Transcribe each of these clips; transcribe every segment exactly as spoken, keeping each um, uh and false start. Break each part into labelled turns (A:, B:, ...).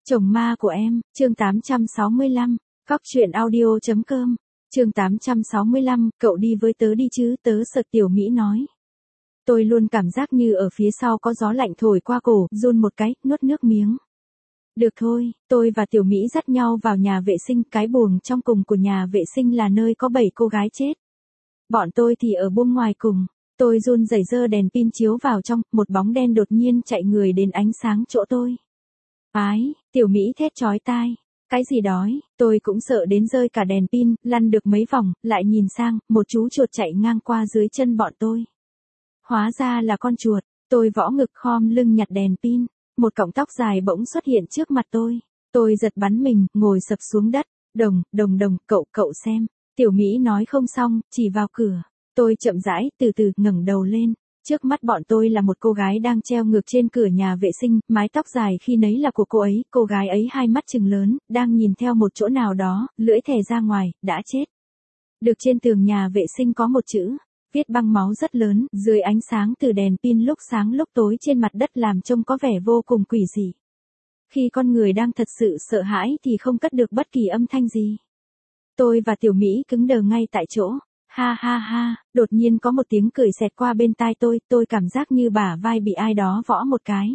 A: Chồng ma của em, chương tám trăm sáu mươi lăm, Cóc truyện audio chấm com, chương tám trăm sáu mươi lăm, cậu đi với tớ đi chứ, tớ sợ. Tiểu Mỹ nói. Tôi luôn cảm giác như ở phía sau có gió lạnh thổi qua cổ, run một cái, nuốt nước miếng. Được thôi, tôi và Tiểu Mỹ dắt nhau vào nhà vệ sinh, cái buồng trong cùng của nhà vệ sinh là nơi có bảy cô gái chết. Bọn tôi thì ở buồng ngoài cùng. Tôi run rẩy giơ đèn pin chiếu vào trong, một bóng đen đột nhiên chạy người đến ánh sáng chỗ tôi. Ái, Tiểu Mỹ thét chói tai. Cái gì đói, tôi cũng sợ đến rơi cả đèn pin, lăn được mấy vòng, lại nhìn sang, một chú chuột chạy ngang qua dưới chân bọn tôi. Hóa ra là con chuột, tôi võ ngực khom lưng nhặt đèn pin, một cọng tóc dài bỗng xuất hiện trước mặt tôi. Tôi giật bắn mình, ngồi sập xuống đất, đồng, đồng đồng, cậu, cậu xem. Tiểu Mỹ nói không xong, chỉ vào cửa. Tôi chậm rãi, từ từ, ngẩng đầu lên. Trước mắt bọn tôi là một cô gái đang treo ngược trên cửa nhà vệ sinh, mái tóc dài khi nấy là của cô ấy, cô gái ấy hai mắt trừng lớn, đang nhìn theo một chỗ nào đó, lưỡi thè ra ngoài, đã chết. Được trên tường nhà vệ sinh có một chữ, viết bằng máu rất lớn, dưới ánh sáng từ đèn pin lúc sáng lúc tối trên mặt đất làm trông có vẻ vô cùng quỷ dị. Khi con người đang thật sự sợ hãi thì không cất được bất kỳ âm thanh gì. Tôi và Tiểu Mỹ cứng đờ ngay tại chỗ. Ha ha ha, đột nhiên có một tiếng cười xẹt qua bên tai tôi, tôi cảm giác như bả vai bị ai đó võ một cái.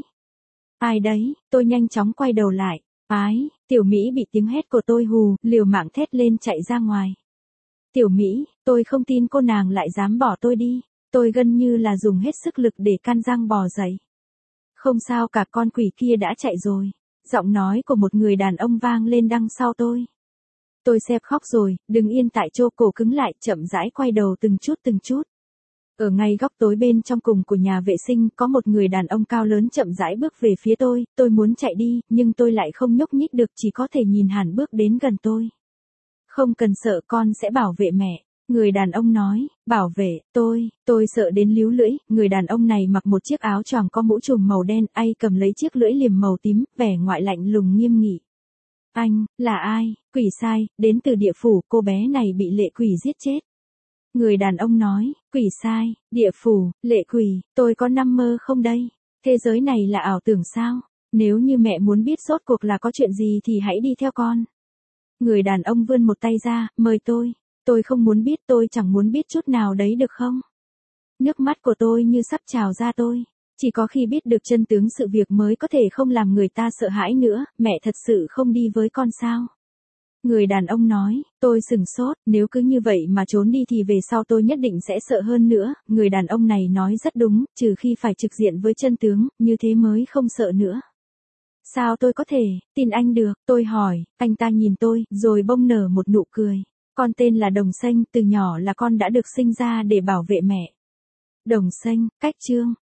A: Ai đấy, tôi nhanh chóng quay đầu lại. Ái, Tiểu Mỹ bị tiếng hét của tôi hù, liều mạng thét lên chạy ra ngoài. Tiểu Mỹ, tôi không tin cô nàng lại dám bỏ tôi đi, tôi gần như là dùng hết sức lực để can răng bò dậy. Không sao cả, con quỷ kia đã chạy rồi. Giọng nói của một người đàn ông vang lên đằng sau tôi. Tôi sắp khóc rồi, đứng yên tại chỗ, cổ cứng lại, chậm rãi quay đầu từng chút từng chút. Ở ngay góc tối bên trong cùng của nhà vệ sinh, có một người đàn ông cao lớn chậm rãi bước về phía tôi, tôi muốn chạy đi, nhưng tôi lại không nhúc nhích được, chỉ có thể nhìn hẳn bước đến gần tôi. Không cần sợ, con sẽ bảo vệ mẹ. Người đàn ông nói, bảo vệ, tôi, tôi sợ đến líu lưỡi. Người đàn ông này mặc một chiếc áo choàng có mũ trùm màu đen, tay cầm lấy chiếc lưỡi liềm màu tím, vẻ ngoại lạnh lùng nghiêm nghị. Anh, là ai? Quỷ sai, đến từ địa phủ, cô bé này bị lệ quỷ giết chết. Người đàn ông nói, quỷ sai, địa phủ, lệ quỷ, tôi có nằm mơ không đây? Thế giới này là ảo tưởng sao? Nếu như mẹ muốn biết rốt cuộc là có chuyện gì thì hãy đi theo con. Người đàn ông vươn một tay ra, mời tôi. Tôi không muốn biết, tôi chẳng muốn biết chút nào đấy được không? Nước mắt của tôi như sắp trào ra tôi. Chỉ có khi biết được chân tướng sự việc mới có thể không làm người ta sợ hãi nữa. Mẹ thật sự không đi với con sao? Người đàn ông nói, tôi sừng sốt, nếu cứ như vậy mà trốn đi thì về sau tôi nhất định sẽ sợ hơn nữa. Người đàn ông này nói rất đúng, trừ khi phải trực diện với chân tướng, như thế mới không sợ nữa. Sao tôi có thể tin anh được? Tôi hỏi. Anh ta nhìn tôi, rồi bông nở một nụ cười. Con tên là Đồng Xanh, từ nhỏ là con đã được sinh ra để bảo vệ mẹ. Đồng Xanh, cách chương.